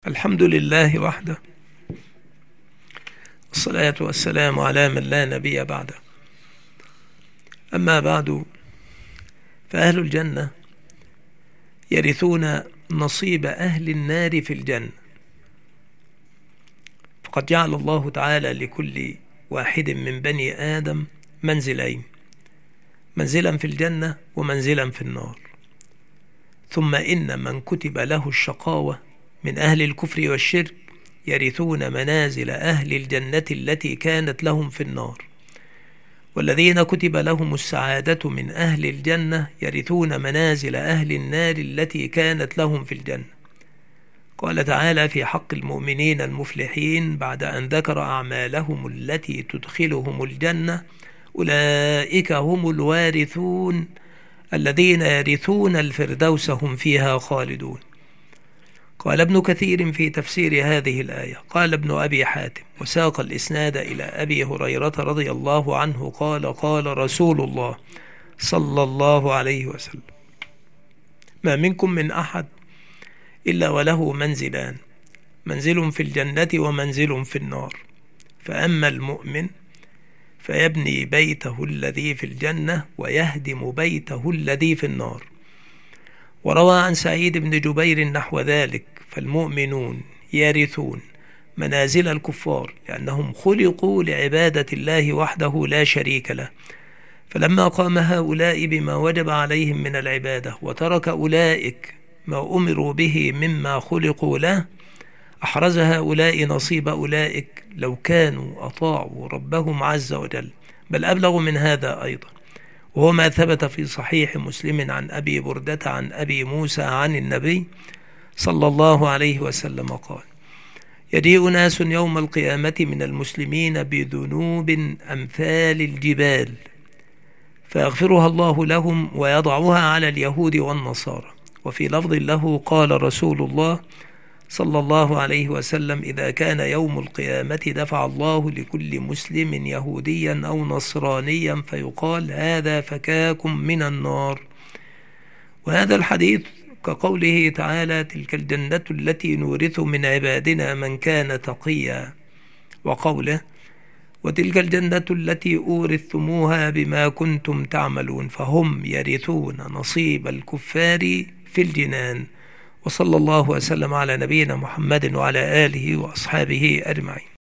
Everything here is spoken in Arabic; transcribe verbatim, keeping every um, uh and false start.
الحمد لله وحده، والصلاة والسلام على من لا نبي بعده. أما بعد، فأهل الجنة يرثون نصيب أهل النار في الجنة، فقد جعل الله تعالى لكل واحد من بني آدم منزلين، منزلا في الجنة ومنزلا في النار. ثم إن من كتب له الشقاوة من أهل الكفر والشرك يرثون منازل أهل الجنة التي كانت لهم في النار، والذين كتب لهم السعادة من أهل الجنة يرثون منازل أهل النار التي كانت لهم في الجنة. قال تعالى في حق المؤمنين المفلحين بعد أن ذكر أعمالهم التي تدخلهم الجنة: أولئك هم الوارثون الذين يرثون الفردوس هم فيها خالدون. قال ابن كثير في تفسير هذه الآية: قال ابن أبي حاتم وساق الإسناد إلى أبي هريرة رضي الله عنه قال: قال رسول الله صلى الله عليه وسلم: ما منكم من أحد إلا وله منزلان، منزل في الجنة ومنزل في النار، فأما المؤمن فيبني بيته الذي في الجنة ويهدم بيته الذي في النار. وروى عن سعيد بن جبير نحو ذلك: فالمؤمنون يرثون منازل الكفار لأنهم خلقوا لعبادة الله وحده لا شريك له، فلما قام هؤلاء بما وجب عليهم من العبادة وترك أولئك ما أمروا به مما خلقوا له، أحرز هؤلاء نصيب أولئك لو كانوا أطاعوا ربهم عز وجل، بل أبلغ من هذا أيضا، وهو ما ثبت في صحيح مسلم عن أبي بردة عن أبي موسى عن النبي صلى الله عليه وسلم قال: يجيء ناس يوم القيامة من المسلمين بذنوب أمثال الجبال فيغفرها الله لهم ويضعها على اليهود والنصارى. وفي لفظ له قال رسول الله صلى الله عليه وسلم: إذا كان يوم القيامة دفع الله لكل مسلم يهوديا أو نصرانيا فيقال: هذا فكاكم من النار. وهذا الحديث كقوله تعالى: تلك الجنة التي نورث من عبادنا من كان تقيا، وقوله: وتلك الجنة التي أورثتموها بما كنتم تعملون، فهم يرثون نصيب الكفار في الجنان. وصلى الله وسلم على نبينا محمد وعلى آله وأصحابه أجمعين.